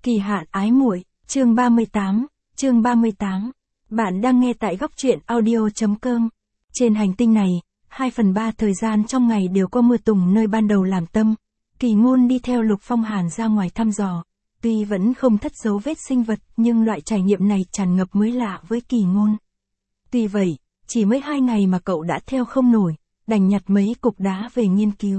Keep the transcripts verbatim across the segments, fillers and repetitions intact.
Kỳ hạn ái muội, chương ba mươi tám, chương ba mươi tám. Bạn đang nghe tại góc truyện audio chấm com. Trên hành tinh này, hai phần ba thời gian trong ngày đều có mưa tùng nơi ban đầu làm tâm. Kỳ Ngôn đi theo Lục Phong Hàn ra ngoài thăm dò. Tuy vẫn không thất dấu vết sinh vật, nhưng loại trải nghiệm này tràn ngập mới lạ với Kỳ Ngôn. Tuy vậy, chỉ mới hai ngày mà cậu đã theo không nổi, đành nhặt mấy cục đá về nghiên cứu.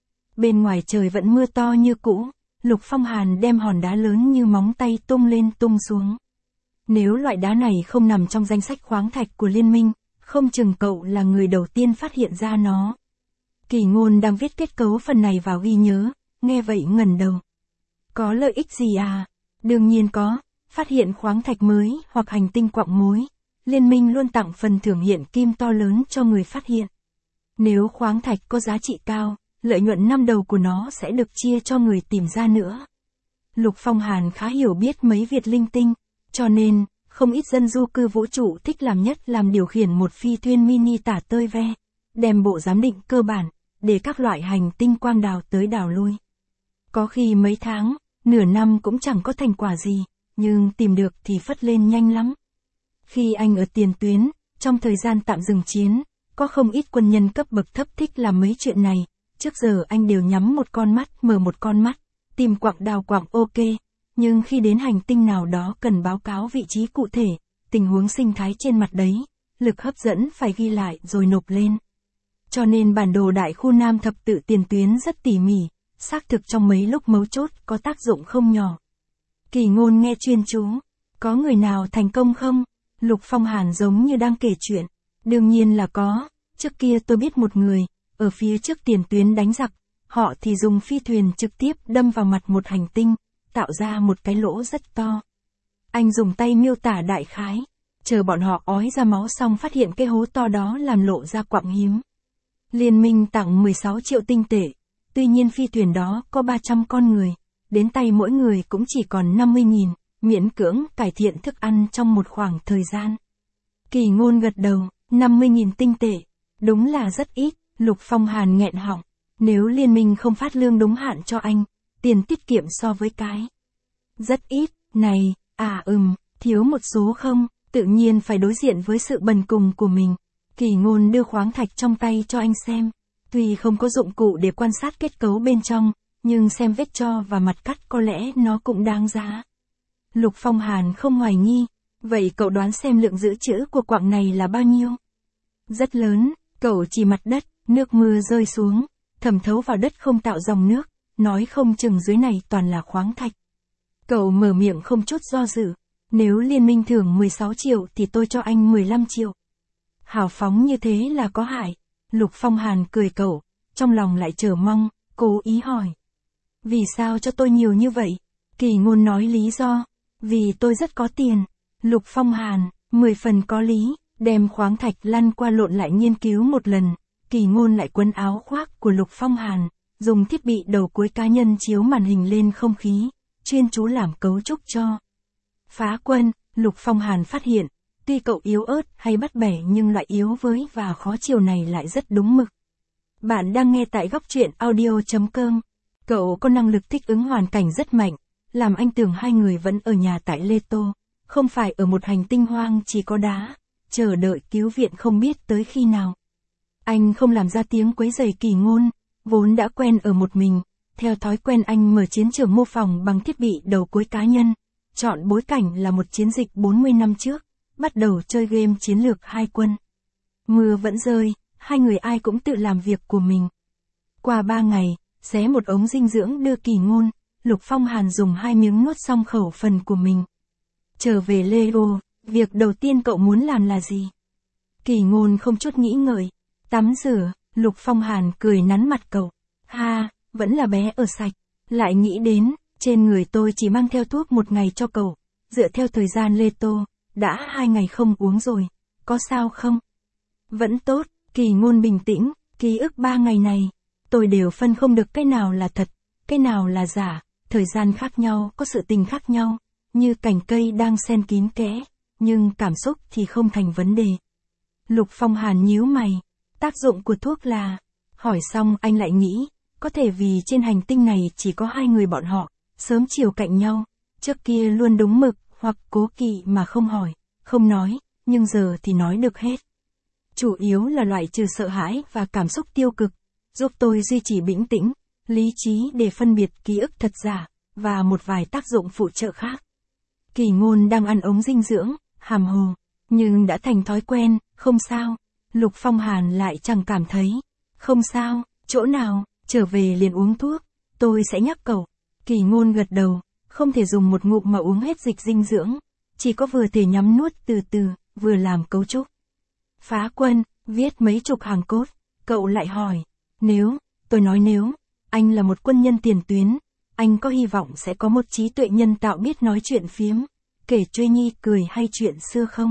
Bên ngoài trời vẫn mưa to như cũ. Lục Phong Hàn đem hòn đá lớn như móng tay tung lên tung xuống. Nếu loại đá này không nằm trong danh sách khoáng thạch của liên minh, không chừng cậu là người đầu tiên phát hiện ra nó. Kỳ Ngôn đang viết kết cấu phần này vào ghi nhớ, nghe vậy ngẩng đầu. Có lợi ích gì à? Đương nhiên có, phát hiện khoáng thạch mới hoặc hành tinh quặng mối. Liên minh luôn tặng phần thưởng hiện kim to lớn cho người phát hiện. Nếu khoáng thạch có giá trị cao, lợi nhuận năm đầu của nó sẽ được chia cho người tìm ra nữa. Lục Phong Hàn khá hiểu biết mấy việc linh tinh, cho nên, không ít dân du cư vũ trụ thích làm nhất làm điều khiển một phi thuyền mini tả tơi ve, đem bộ giám định cơ bản, để các loại hành tinh quang đào tới đào lui. Có khi mấy tháng, nửa năm cũng chẳng có thành quả gì, nhưng tìm được thì phất lên nhanh lắm. Khi anh ở tiền tuyến, trong thời gian tạm dừng chiến, có không ít quân nhân cấp bậc thấp thích làm mấy chuyện này. Trước giờ anh đều nhắm một con mắt mở một con mắt, tìm quặng đào quặng ok, nhưng khi đến hành tinh nào đó cần báo cáo vị trí cụ thể, tình huống sinh thái trên mặt đấy, lực hấp dẫn phải ghi lại rồi nộp lên. Cho nên bản đồ đại khu Nam thập tự tiền tuyến rất tỉ mỉ, xác thực trong mấy lúc mấu chốt có tác dụng không nhỏ. Kỳ Ngôn nghe chuyên chú, có người nào thành công không? Lục Phong Hàn giống như đang kể chuyện, đương nhiên là có, trước kia tôi biết một người. Ở phía trước tiền tuyến đánh giặc, họ thì dùng phi thuyền trực tiếp đâm vào mặt một hành tinh, tạo ra một cái lỗ rất to. Anh dùng tay miêu tả đại khái, chờ bọn họ ói ra máu xong phát hiện cái hố to đó làm lộ ra quặng hiếm. Liên minh tặng mười sáu triệu tinh tệ, tuy nhiên phi thuyền đó có ba trăm con người, đến tay mỗi người cũng chỉ còn năm mươi nghìn, miễn cưỡng cải thiện thức ăn trong một khoảng thời gian. Kỳ Ngôn gật đầu, năm mươi nghìn tinh tệ, đúng là rất ít. Lục Phong Hàn nghẹn họng, nếu liên minh không phát lương đúng hạn cho anh, tiền tiết kiệm so với cái rất ít, này, à ừm, thiếu một số không, tự nhiên phải đối diện với sự bần cùng của mình. Kỳ Ngôn đưa khoáng thạch trong tay cho anh xem, tuy không có dụng cụ để quan sát kết cấu bên trong, nhưng xem vết tro và mặt cắt có lẽ nó cũng đáng giá. Lục Phong Hàn không hoài nghi, vậy cậu đoán xem lượng dự trữ của quặng này là bao nhiêu? Rất lớn, cậu chỉ mặt đất. Nước mưa rơi xuống, thẩm thấu vào đất không tạo dòng nước, nói không chừng dưới này toàn là khoáng thạch. Cậu mở miệng không chút do dự, nếu liên minh thưởng mười sáu triệu thì tôi cho anh mười lăm triệu. Hào phóng như thế là có hại. Lục Phong Hàn cười cậu, trong lòng lại chờ mong, cố ý hỏi. Vì sao cho tôi nhiều như vậy? Kỳ Ngôn nói lý do, vì tôi rất có tiền. Lục Phong Hàn, mười phần có lý, đem khoáng thạch lăn qua lộn lại nghiên cứu một lần. Kỳ Ngôn lại quấn áo khoác của Lục Phong Hàn, dùng thiết bị đầu cuối cá nhân chiếu màn hình lên không khí, chuyên chú làm cấu trúc cho. Phá quân, Lục Phong Hàn phát hiện, tuy cậu yếu ớt hay bắt bẻ nhưng loại yếu với và khó chiều này lại rất đúng mực. Bạn đang nghe tại góc truyện audio chấm com. Cậu có năng lực thích ứng hoàn cảnh rất mạnh, làm anh tưởng hai người vẫn ở nhà tại Leto, không phải ở một hành tinh hoang chỉ có đá, chờ đợi cứu viện không biết tới khi nào. Anh không làm ra tiếng quấy rầy Kỳ Ngôn, vốn đã quen ở một mình, theo thói quen anh mở chiến trường mô phỏng bằng thiết bị đầu cuối cá nhân, chọn bối cảnh là một chiến dịch bốn mươi năm trước, bắt đầu chơi game chiến lược hai quân. Mưa vẫn rơi, hai người ai cũng tự làm việc của mình. Qua ba ngày, xé một ống dinh dưỡng đưa Kỳ Ngôn, Lục Phong Hàn dùng hai miếng nuốt xong khẩu phần của mình. Trở về Lego, việc đầu tiên cậu muốn làm là gì? Kỳ Ngôn không chút nghĩ ngợi. Tắm rửa, Lục Phong Hàn cười nắn mặt cậu. Ha, vẫn là bé ở sạch. Lại nghĩ đến, trên người tôi chỉ mang theo thuốc một ngày cho cậu. Dựa theo thời gian Leto, đã hai ngày không uống rồi. Có sao không? Vẫn tốt, Kỳ Ngôn bình tĩnh, ký ức ba ngày này. Tôi đều phân không được cái nào là thật, cái nào là giả. Thời gian khác nhau, có sự tình khác nhau. Như cành cây đang xen kín kẽ, nhưng cảm xúc thì không thành vấn đề. Lục Phong Hàn nhíu mày. Tác dụng của thuốc là, hỏi xong anh lại nghĩ, có thể vì trên hành tinh này chỉ có hai người bọn họ, sớm chiều cạnh nhau, Trước kia luôn đúng mực, hoặc cố kỵ mà không hỏi, không nói, nhưng giờ thì nói được hết. Chủ yếu là loại trừ sợ hãi và cảm xúc tiêu cực, giúp tôi duy trì bình tĩnh, lý trí để phân biệt ký ức thật giả, và một vài tác dụng phụ trợ khác. Kỳ Ngôn đang ăn ống dinh dưỡng, hàm hồ, nhưng đã thành thói quen, không sao. Lục Phong Hàn lại chẳng cảm thấy. Không sao, chỗ nào, trở về liền uống thuốc, tôi sẽ nhắc cậu. Kỳ Ngôn gật đầu, không thể dùng một ngụm mà uống hết dịch dinh dưỡng, chỉ có vừa thể nhắm nuốt từ từ, vừa làm cấu trúc. Phá Quân, viết mấy chục hàng cốt, cậu lại hỏi, nếu, tôi nói nếu, anh là một quân nhân tiền tuyến, anh có hy vọng sẽ có một trí tuệ nhân tạo biết nói chuyện phiếm, kể chuê nhi cười hay chuyện xưa không?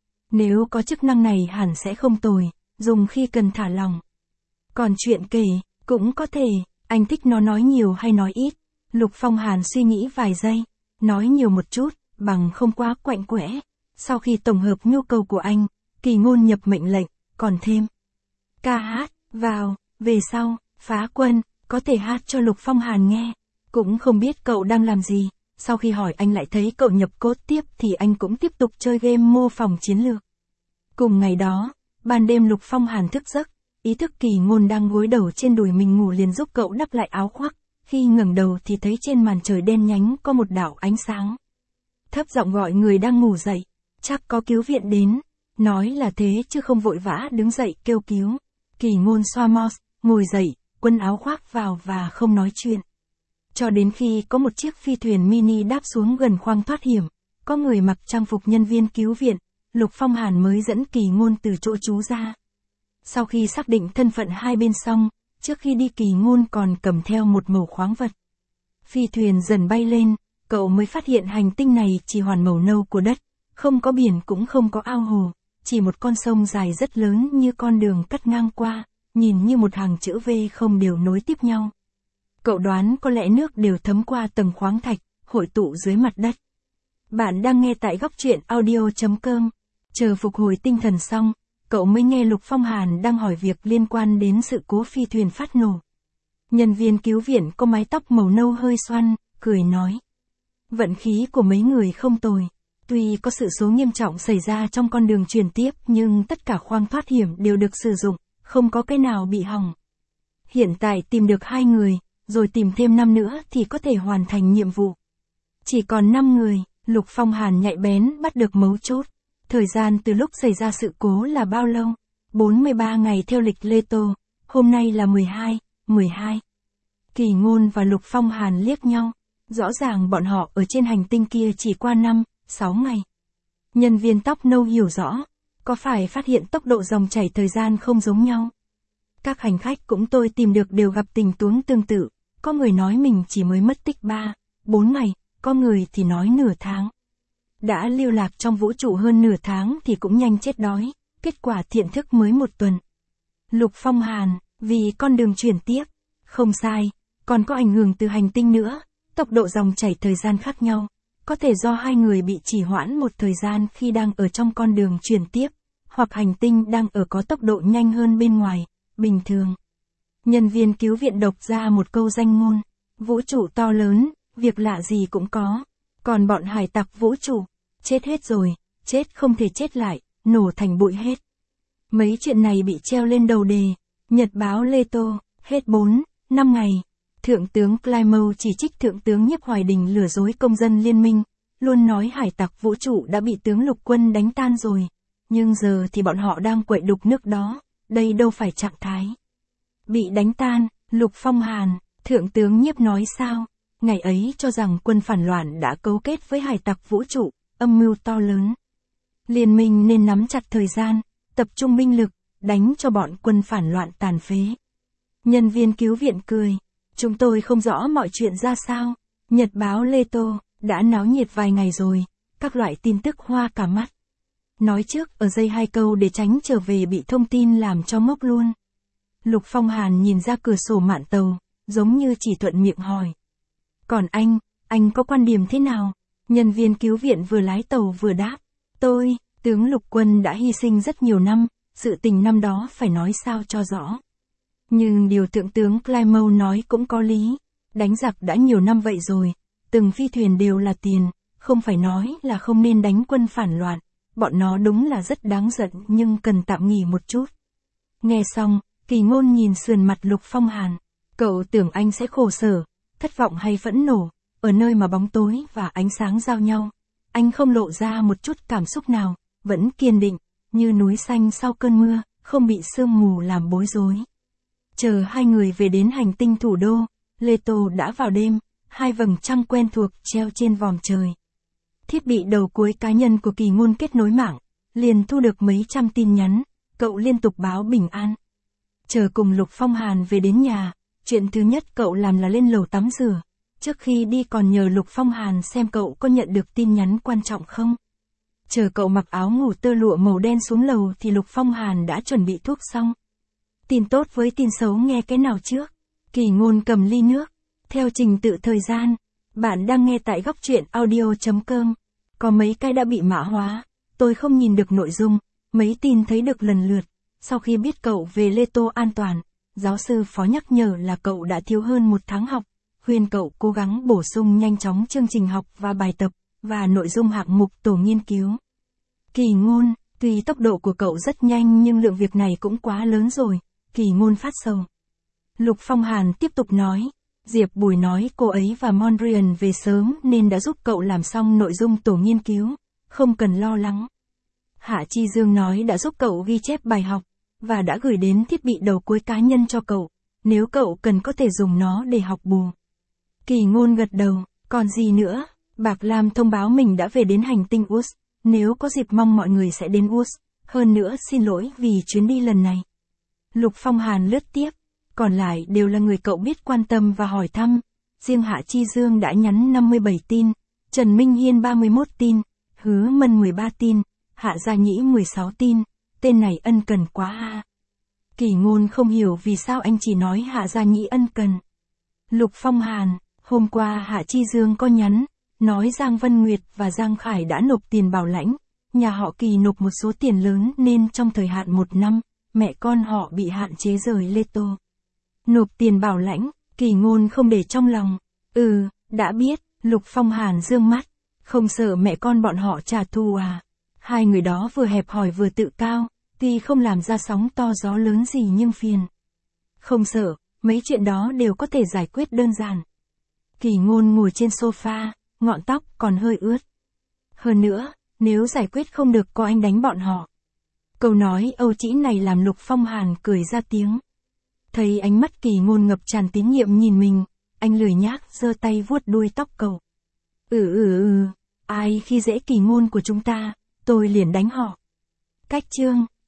Nếu có chức năng này hẳn sẽ không tồi, dùng khi cần thả lòng. Còn chuyện kể, cũng có thể, anh thích nó nói nhiều hay nói ít. Lục Phong Hàn suy nghĩ vài giây, nói nhiều một chút, bằng không quá quạnh quẽ. Sau khi tổng hợp nhu cầu của anh, Kỳ Ngôn nhập mệnh lệnh, còn thêm. Ca hát, vào, về sau, Phá Quân, có thể hát cho Lục Phong Hàn nghe. Cũng không biết cậu đang làm gì, sau khi hỏi anh lại thấy cậu nhập cốt tiếp thì anh cũng tiếp tục chơi game mô phỏng chiến lược. Cùng ngày đó, ban đêm Lục Phong Hàn thức giấc, ý thức Kỳ Ngôn đang gối đầu trên đùi mình ngủ liền giúp cậu đắp lại áo khoác, khi ngẩng đầu thì thấy trên màn trời đen nhánh có một đạo ánh sáng. Thấp giọng gọi người đang ngủ dậy, chắc có cứu viện đến, nói là thế chứ không vội vã đứng dậy kêu cứu. Kỳ Ngôn xoa mouse, ngồi dậy, quấn áo khoác vào và không nói chuyện. Cho đến khi có một chiếc phi thuyền mini đáp xuống gần khoang thoát hiểm, có người mặc trang phục nhân viên cứu viện, Lục Phong Hàn mới dẫn Kỳ Ngôn từ chỗ trú ra. Sau khi xác định thân phận hai bên xong, trước khi đi Kỳ Ngôn còn cầm theo một mẩu khoáng vật. Phi thuyền dần bay lên, cậu mới phát hiện hành tinh này chỉ hoàn màu nâu của đất, không có biển cũng không có ao hồ, chỉ một con sông dài rất lớn như con đường cắt ngang qua, nhìn như một hàng chữ V không đều nối tiếp nhau. Cậu đoán có lẽ nước đều thấm qua tầng khoáng thạch, hội tụ dưới mặt đất. Bạn đang nghe tại góc truyện audio chấm com. Chờ phục hồi tinh thần xong, cậu mới nghe Lục Phong Hàn đang hỏi việc liên quan đến sự cố phi thuyền phát nổ. Nhân viên cứu viện có mái tóc màu nâu hơi xoăn, cười nói. Vận khí của mấy người không tồi. Tuy có sự cố nghiêm trọng xảy ra trong con đường truyền tiếp nhưng tất cả khoang thoát hiểm đều được sử dụng, không có cái nào bị hỏng. Hiện tại tìm được hai người, rồi tìm thêm năm nữa thì có thể hoàn thành nhiệm vụ. Chỉ còn năm người, Lục Phong Hàn nhạy bén bắt được mấu chốt. Thời gian từ lúc xảy ra sự cố là bao lâu? bốn mươi ba ngày theo lịch Lê Tô, hôm nay là mười hai, mười hai. Kỳ Ngôn và Lục Phong Hàn liếc nhau, rõ ràng bọn họ ở trên hành tinh kia chỉ qua năm, sáu ngày. Nhân viên tóc nâu hiểu rõ, có phải phát hiện tốc độ dòng chảy thời gian không giống nhau? Các hành khách cũng tôi tìm được đều gặp tình huống tương tự, có người nói mình chỉ mới mất tích ba, bốn ngày, có người thì nói nửa tháng. Đã lưu lạc trong vũ trụ hơn nửa tháng thì cũng nhanh chết đói, kết quả thiện thức mới một tuần. Lục Phong Hàn, vì con đường chuyển tiếp, không sai, còn có ảnh hưởng từ hành tinh nữa, tốc độ dòng chảy thời gian khác nhau, có thể do hai người bị trì hoãn một thời gian khi đang ở trong con đường chuyển tiếp, hoặc hành tinh đang ở có tốc độ nhanh hơn bên ngoài, bình thường. Nhân viên cứu viện đọc ra một câu danh ngôn, vũ trụ to lớn, việc lạ gì cũng có, còn bọn hải tặc vũ trụ, chết hết rồi, chết không thể chết lại, nổ thành bụi hết. Mấy chuyện này bị treo lên đầu đề, Nhật báo Lê Tô, hết bốn, năm ngày. Thượng tướng Plymouth chỉ trích Thượng tướng Nhiếp Hoài Đình lừa dối công dân liên minh, luôn nói hải tặc vũ trụ đã bị tướng lục quân đánh tan rồi, nhưng giờ thì bọn họ đang quậy đục nước đó, đây đâu phải trạng thái. Bị đánh tan, Lục Phong Hàn, Thượng tướng Nhiếp nói sao, ngày ấy cho rằng quân phản loạn đã cấu kết với hải tặc vũ trụ, âm mưu to lớn. Liên minh nên nắm chặt thời gian, tập trung binh lực, đánh cho bọn quân phản loạn tàn phế. Nhân viên cứu viện cười, chúng tôi không rõ mọi chuyện ra sao, Nhật báo Lê Tô, đã náo nhiệt vài ngày rồi, các loại tin tức hoa cả mắt. Nói trước ở dây hai câu để tránh trở về bị thông tin làm cho ngốc luôn. Lục Phong Hàn nhìn ra cửa sổ mạn tàu, giống như chỉ thuận miệng hỏi. Còn anh, anh có quan điểm thế nào? Nhân viên cứu viện vừa lái tàu vừa đáp. Tôi, tướng lục quân đã hy sinh rất nhiều năm, sự tình năm đó phải nói sao cho rõ. Nhưng điều thượng tướng Plymouth nói cũng có lý, đánh giặc đã nhiều năm vậy rồi, Từng phi thuyền đều là tiền, không phải nói là không nên đánh quân phản loạn, bọn nó đúng là rất đáng giận nhưng cần tạm nghỉ một chút. Nghe xong, Kỳ Ngôn nhìn sườn mặt Lục Phong Hàn, cậu tưởng anh sẽ khổ sở, thất vọng hay phẫn nộ, ở nơi mà bóng tối và ánh sáng giao nhau. Anh không lộ ra một chút cảm xúc nào, vẫn kiên định, như núi xanh sau cơn mưa, không bị sương mù làm bối rối. Chờ hai người về đến hành tinh thủ đô, Leto đã vào đêm, hai vầng trăng quen thuộc treo trên vòm trời. Thiết bị đầu cuối cá nhân của Kỳ Ngôn kết nối mạng, liền thu được mấy trăm tin nhắn, cậu liên tục báo bình an. Chờ cùng Lục Phong Hàn về đến nhà, chuyện thứ nhất cậu làm là lên lầu tắm rửa. Trước khi đi còn nhờ Lục Phong Hàn xem cậu có nhận được tin nhắn quan trọng không. Chờ cậu mặc áo ngủ tơ lụa màu đen xuống lầu thì Lục Phong Hàn đã chuẩn bị thuốc xong. Tin tốt với tin xấu nghe cái nào trước? Kỳ Ngôn cầm ly nước. Theo trình tự thời gian, bạn đang nghe tại góc truyện audio chấm com. Có mấy cái đã bị mã hóa, tôi không nhìn được nội dung, mấy tin thấy được lần lượt. Sau khi biết cậu về Leto an toàn, giáo sư phó nhắc nhở là cậu đã thiếu hơn một tháng học, khuyên cậu cố gắng bổ sung nhanh chóng chương trình học và bài tập, và nội dung hạng mục tổ nghiên cứu. Kỳ Ngôn, tuy tốc độ của cậu rất nhanh nhưng lượng việc này cũng quá lớn rồi, Kỳ Ngôn phát sầu. Lục Phong Hàn tiếp tục nói, Diệp Bùi nói cô ấy và Mondrian về sớm nên đã giúp cậu làm xong nội dung tổ nghiên cứu, không cần lo lắng. Hạ Chi Dương nói đã giúp cậu ghi chép bài học, và đã gửi đến thiết bị đầu cuối cá nhân cho cậu, nếu cậu cần có thể dùng nó để học bù. Kỳ Ngôn gật đầu, còn gì nữa, Bạc Lam thông báo mình đã về đến hành tinh u ét, nếu có dịp mong mọi người sẽ đến u ét, hơn nữa xin lỗi vì chuyến đi lần này. Lục Phong Hàn lướt tiếp, còn lại đều là người cậu biết quan tâm và hỏi thăm, riêng Hạ Chi Dương đã nhắn năm mươi bảy tin, Trần Minh Hiên ba mươi mốt tin, Hứa Mân mười ba tin, Hạ Gia Nhĩ mười sáu tin, tên này ân cần quá ha. Kỳ Ngôn không hiểu vì sao anh chỉ nói Hạ Gia Nhĩ ân cần. Lục Phong Hàn, hôm qua Hạ Chi Dương có nhắn, nói Giang Vân Nguyệt và Giang Khải đã nộp tiền bảo lãnh, nhà họ Kỳ nộp một số tiền lớn nên trong thời hạn một năm, mẹ con họ bị hạn chế rời Leto. Nộp tiền bảo lãnh, Kỳ Ngôn không để trong lòng. Ừ, đã biết, Lục Phong Hàn dương mắt, không sợ mẹ con bọn họ trả thù à. Hai người đó vừa hẹp hòi vừa tự cao, tuy không làm ra sóng to gió lớn gì nhưng phiền. Không sợ, mấy chuyện đó đều có thể giải quyết đơn giản. Kỳ Ngôn ngồi trên sofa, ngọn tóc còn hơi ướt. Hơn nữa, nếu giải quyết không được có anh đánh bọn họ. Câu nói âu trĩ này làm Lục Phong Hàn cười ra tiếng. Thấy ánh mắt Kỳ Ngôn ngập tràn tín nhiệm nhìn mình, anh lười nhác giơ tay vuốt đuôi tóc cậu. Ừ ừ ừ, ai khi dễ Kỳ Ngôn của chúng ta, tôi liền đánh họ. Cách chương